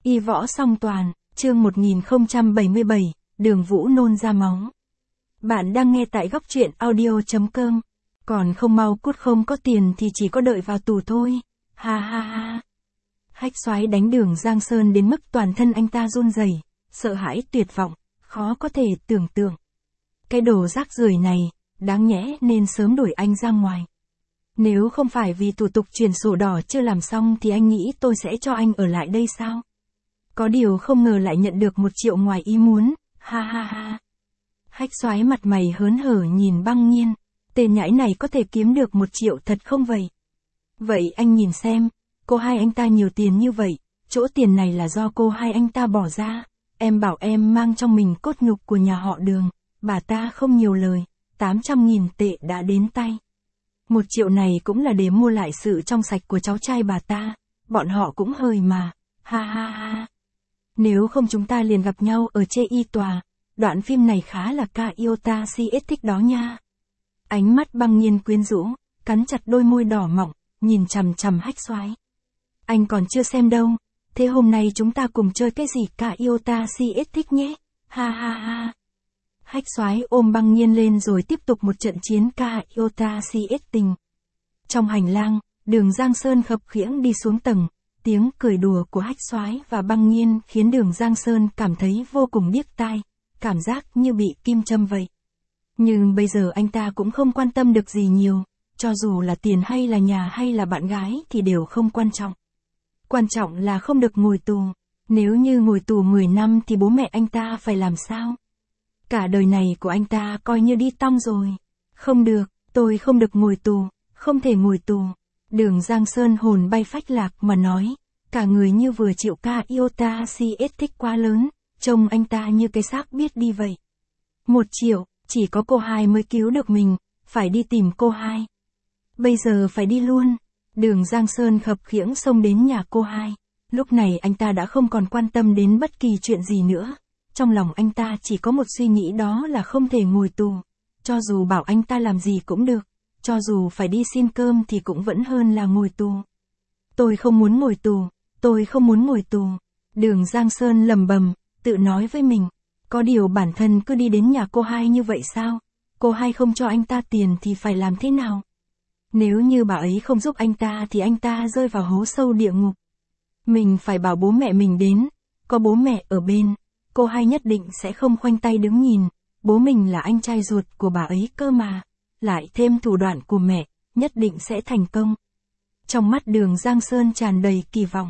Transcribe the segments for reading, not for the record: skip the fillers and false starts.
Y võ song toàn, chương 1077, Đường Vũ nôn ra máu. Bạn đang nghe tại góc truyện audio.com. Còn không mau cút, không có tiền thì chỉ có đợi vào tù thôi. Ha ha ha. Hách Soái đánh Đường Giang Sơn đến mức toàn thân anh ta run rẩy, sợ hãi tuyệt vọng, khó có thể tưởng tượng. Cái đồ rác rưởi này, đáng nhẽ nên sớm đuổi anh ra ngoài. Nếu không phải vì thủ tục chuyển sổ đỏ chưa làm xong thì anh nghĩ tôi sẽ cho anh ở lại đây sao? Có điều không ngờ lại nhận được 1 triệu ngoài ý muốn, ha ha ha. Hách Soái mặt mày hớn hở nhìn Băng Nhiên, tên nhãi này có thể kiếm được 1 triệu thật không vậy? Vậy anh nhìn xem, cô hai anh ta nhiều tiền như vậy, chỗ tiền này là do cô hai anh ta bỏ ra, em bảo em mang trong mình cốt nhục của nhà họ Đường, bà ta không nhiều lời, 800.000 tệ đã đến tay. 1 triệu này cũng là để mua lại sự trong sạch của cháu trai bà ta, bọn họ cũng hời mà, ha ha ha. Nếu không chúng ta liền gặp nhau ở chê y tòa, đoạn phim này khá là ca yêu ta CS thích đó nha. Ánh mắt Băng Nhiên quyến rũ, cắn chặt đôi môi đỏ mọng, nhìn chằm chằm Hách Soái. Anh còn chưa xem đâu, thế hôm nay chúng ta cùng chơi cái gì ca yêu ta CS thích nhé, ha ha ha. Hách Soái ôm Băng Nhiên lên rồi tiếp tục một trận chiến ca yêu ta CS tình. Trong hành lang, Đường Giang Sơn khập khiễng đi xuống tầng, tiếng cười đùa của Hách Soái và Băng Nhiên khiến Đường Giang Sơn cảm thấy vô cùng điếc tai, cảm giác như bị kim châm vậy. Nhưng bây giờ anh ta cũng không quan tâm được gì nhiều, cho dù là tiền hay là nhà hay là bạn gái thì đều không quan trọng. Quan trọng là không được ngồi tù, nếu như ngồi tù 10 năm thì bố mẹ anh ta phải làm sao? Cả đời này của anh ta coi như đi tong rồi. Không được, tôi không được ngồi tù, không thể ngồi tù. Đường Giang Sơn hồn bay phách lạc mà nói, cả người như vừa chịu ca yêu ta CS thích quá lớn, trông anh ta như cái xác biết đi vậy. 1 triệu, chỉ có cô hai mới cứu được mình, phải đi tìm cô hai. Bây giờ phải đi luôn. Đường Giang Sơn khập khiễng xông đến nhà cô hai. Lúc này anh ta đã không còn quan tâm đến bất kỳ chuyện gì nữa. Trong lòng anh ta chỉ có một suy nghĩ, đó là không thể ngồi tù. Cho dù bảo anh ta làm gì cũng được. Cho dù phải đi xin cơm thì cũng vẫn hơn là ngồi tù. Tôi không muốn ngồi tù, tôi không muốn ngồi tù. Đường Giang Sơn lầm bầm, tự nói với mình. Có điều bản thân cứ đi đến nhà cô hai như vậy sao? Cô hai không cho anh ta tiền thì phải làm thế nào? Nếu như bà ấy không giúp anh ta thì anh ta rơi vào hố sâu địa ngục. Mình phải bảo bố mẹ mình đến. Có bố mẹ ở bên, cô hai nhất định sẽ không khoanh tay đứng nhìn. Bố mình là anh trai ruột của bà ấy cơ mà. Lại thêm thủ đoạn của mẹ, nhất định sẽ thành công. Trong mắt Đường Giang Sơn tràn đầy kỳ vọng.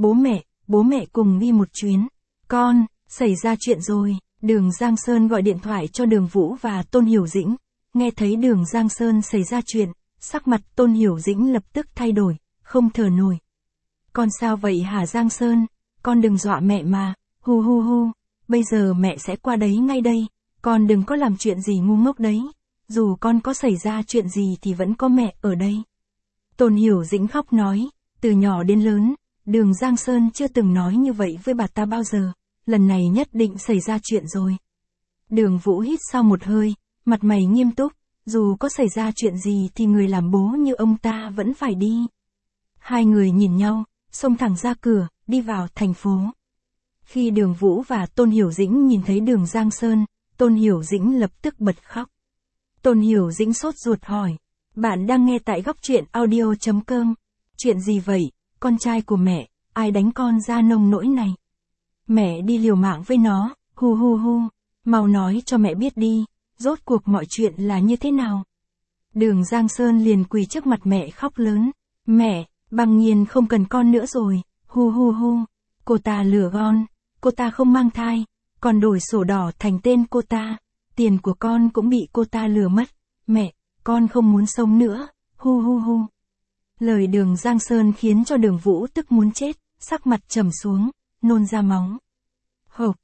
Bố mẹ cùng đi một chuyến. Con, xảy ra chuyện rồi. Đường Giang Sơn gọi điện thoại cho Đường Vũ và Tôn Hiểu Dĩnh. Nghe thấy Đường Giang Sơn xảy ra chuyện, sắc mặt Tôn Hiểu Dĩnh lập tức thay đổi, không thở nổi. Con sao vậy hả Giang Sơn? Con đừng dọa mẹ mà, hu hu hu. Bây giờ mẹ sẽ qua đấy ngay đây. Con đừng có làm chuyện gì ngu ngốc đấy. Dù con có xảy ra chuyện gì thì vẫn có mẹ ở đây. Tôn Hiểu Dĩnh khóc nói, từ nhỏ đến lớn, Đường Giang Sơn chưa từng nói như vậy với bà ta bao giờ. Lần này nhất định xảy ra chuyện rồi. Đường Vũ hít sau một hơi, mặt mày nghiêm túc, dù có xảy ra chuyện gì thì người làm bố như ông ta vẫn phải đi. Hai người nhìn nhau, xông thẳng ra cửa, đi vào thành phố. Khi Đường Vũ và Tôn Hiểu Dĩnh nhìn thấy Đường Giang Sơn, Tôn Hiểu Dĩnh lập tức bật khóc. Tôn Hiểu Dĩnh sốt ruột hỏi, bạn đang nghe tại góc truyện audio.com. Chuyện gì vậy, con trai của mẹ, ai đánh con ra nông nỗi này? Mẹ đi liều mạng với nó, hu hu hu, mau nói cho mẹ biết đi, rốt cuộc mọi chuyện là như thế nào? Đường Giang Sơn liền quỳ trước mặt mẹ khóc lớn, mẹ, Băng Nhiên không cần con nữa rồi, hu hu hu, cô ta lừa con, cô ta không mang thai, còn đổi sổ đỏ thành tên cô ta, tiền của con cũng bị cô ta lừa mất, mẹ, con không muốn sống nữa, hu hu hu. Lời Đường Giang Sơn khiến cho Đường Vũ tức muốn chết, sắc mặt trầm xuống, nôn ra máu. Hộp,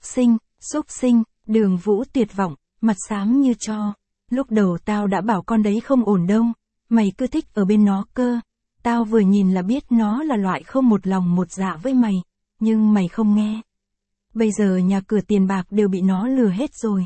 xúc sinh, Đường Vũ tuyệt vọng, mặt xám như tro. Lúc đầu tao đã bảo con đấy không ổn đâu, mày cứ thích ở bên nó cơ. Tao vừa nhìn là biết nó là loại không một lòng một dạ với mày, nhưng mày không nghe. Bây giờ nhà cửa tiền bạc đều bị nó lừa hết rồi,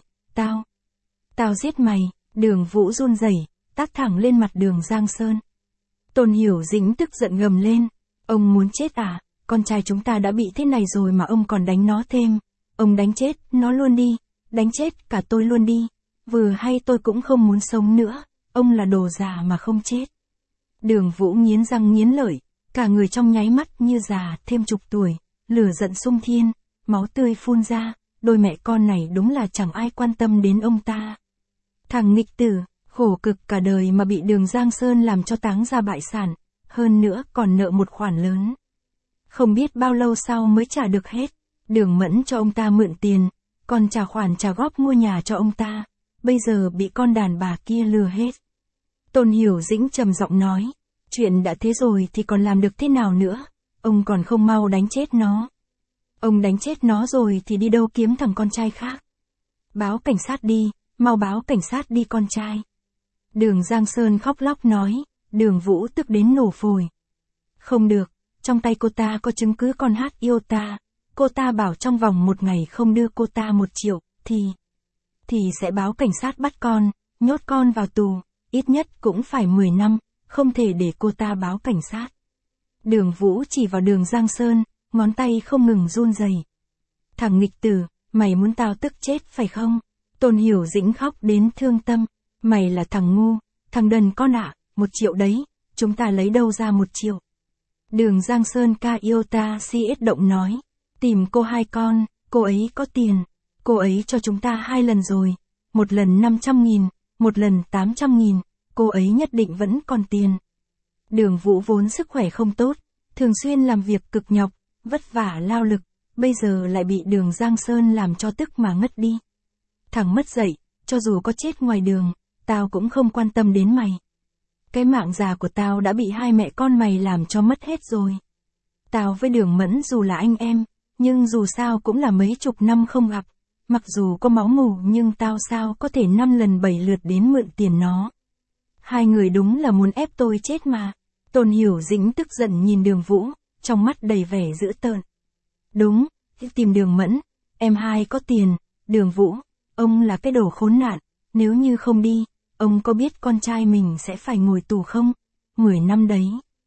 tao giết mày. Đường Vũ run rẩy, tát thẳng lên mặt Đường Giang Sơn. Tôn Hiểu Dĩnh tức giận gầm lên, ông muốn chết à? con trai chúng ta đã bị thế này rồi mà ông còn đánh nó thêm. Ông đánh chết nó luôn đi, đánh chết cả tôi luôn đi. Vừa hay tôi cũng không muốn sống nữa, ông là đồ già mà không chết. Đường Vũ nghiến răng nghiến lợi, cả người trong nháy mắt như già thêm chục tuổi, lửa giận xung thiên, máu tươi phun ra, đôi mẹ con này đúng là chẳng ai quan tâm đến ông ta. Thằng nghịch tử, khổ cực cả đời mà bị Đường Giang Sơn làm cho táng ra bại sản, hơn nữa còn nợ một khoản lớn. Không biết bao lâu sau mới trả được hết, Đường Mẫn cho ông ta mượn tiền, còn trả khoản trả góp mua nhà cho ông ta, bây giờ bị con đàn bà kia lừa hết. Tôn Hiểu Dĩnh trầm giọng nói, chuyện đã thế rồi thì còn làm được thế nào nữa, ông còn không mau đánh chết nó. Ông đánh chết nó rồi thì đi đâu kiếm thằng con trai khác. Báo cảnh sát đi, mau báo cảnh sát đi con trai. Đường Giang Sơn khóc lóc nói, Đường Vũ tức đến nổ phổi. Không được, trong tay cô ta có chứng cứ con Hát yêu ta, cô ta bảo trong vòng 1 ngày không đưa cô ta 1 triệu, thì sẽ báo cảnh sát bắt con, nhốt con vào tù, ít nhất cũng phải 10 năm, không thể để cô ta báo cảnh sát. Đường Vũ chỉ vào Đường Giang Sơn, ngón tay không ngừng run rẩy. Thằng nghịch tử, mày muốn tao tức chết phải không? Tôn Hiểu Dĩnh khóc đến thương tâm, mày là thằng ngu, thằng đần con ạ, 1 triệu đấy, chúng ta lấy đâu ra 1 triệu. Đường Giang Sơn ca yêu ta si ít động nói, tìm cô 2 con, cô ấy có tiền, cô ấy cho chúng ta 2 lần rồi, 1 lần 500.000, 1 lần 800.000, cô ấy nhất định vẫn còn tiền. Đường Vũ vốn sức khỏe không tốt, thường xuyên làm việc cực nhọc, vất vả lao lực, bây giờ lại bị Đường Giang Sơn làm cho tức mà ngất đi. Thằng mất dạy, cho dù có chết ngoài đường, tao cũng không quan tâm đến mày. Cái mạng già của tao đã bị 2 mẹ con mày làm cho mất hết rồi. Tao với Đường Mẫn dù là anh em, nhưng dù sao cũng là mấy chục năm không gặp, mặc dù có máu mủ nhưng tao sao có thể 5 lần 7 lượt đến mượn tiền nó. 2 người đúng là muốn ép tôi chết mà. Tôn Hiểu Dĩnh tức giận nhìn Đường Vũ, trong mắt đầy vẻ dữ tợn. Đúng, tìm Đường Mẫn, em hai có tiền, Đường Vũ, ông là cái đồ khốn nạn, nếu như không đi, ông có biết con trai mình sẽ phải ngồi tù không? 10 năm đấy.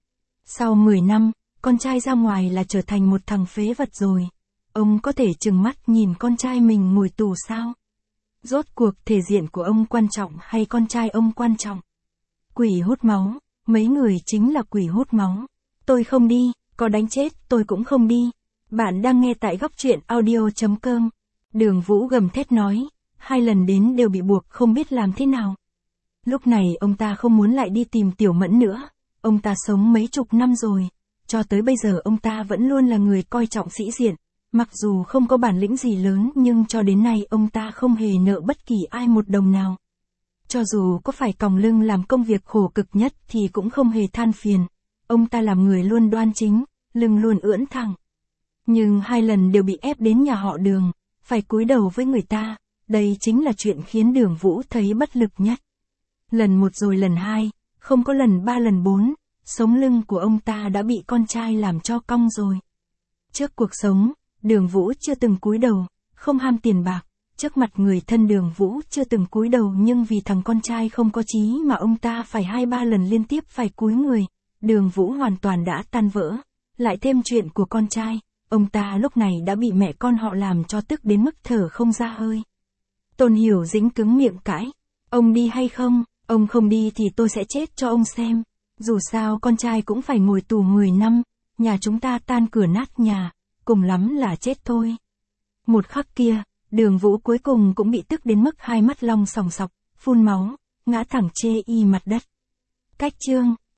Sau 10 năm, con trai ra ngoài là trở thành một thằng phế vật rồi. Ông có thể trừng mắt nhìn con trai mình ngồi tù sao? Rốt cuộc thể diện của ông quan trọng hay con trai ông quan trọng? Quỷ hút máu, mấy người chính là quỷ hút máu. Tôi không đi, có đánh chết tôi cũng không đi. Bạn đang nghe tại góc truyện audio.com. Đường Vũ gầm thét nói, 2 lần đến đều bị buộc không biết làm thế nào. Lúc này ông ta không muốn lại đi tìm Tiểu Mẫn nữa. Ông ta sống mấy chục năm rồi. Cho tới bây giờ ông ta vẫn luôn là người coi trọng sĩ diện. Mặc dù không có bản lĩnh gì lớn nhưng cho đến nay ông ta không hề nợ bất kỳ ai 1 đồng nào. Cho dù có phải còng lưng làm công việc khổ cực nhất thì cũng không hề than phiền. Ông ta làm người luôn đoan chính, lưng luôn ưỡn thẳng. Nhưng 2 lần đều bị ép đến nhà họ Đường, phải cúi đầu với người ta, đây chính là chuyện khiến Đường Vũ thấy bất lực nhất. Lần 1 rồi lần 2, không có lần 3 lần 4, sống lưng của ông ta đã bị con trai làm cho cong rồi. Trước cuộc sống, Đường Vũ chưa từng cúi đầu, không ham tiền bạc, trước mặt người thân Đường Vũ chưa từng cúi đầu nhưng vì thằng con trai không có chí mà ông ta phải 2-3 lần liên tiếp phải cúi người, Đường Vũ hoàn toàn đã tan vỡ, lại thêm chuyện của con trai, ông ta lúc này đã bị mẹ con họ làm cho tức đến mức thở không ra hơi. Tôn Hiểu Dĩnh cứng miệng cãi, ông đi hay không, ông không đi thì tôi sẽ chết cho ông xem, dù sao con trai cũng phải ngồi tù 10 năm, nhà chúng ta tan cửa nát nhà, cùng lắm là chết thôi. Một khắc kia, Đường Vũ cuối cùng cũng bị tức đến mức 2 mắt long sòng sọc, phun máu, ngã thẳng chê y mặt đất. Cách chương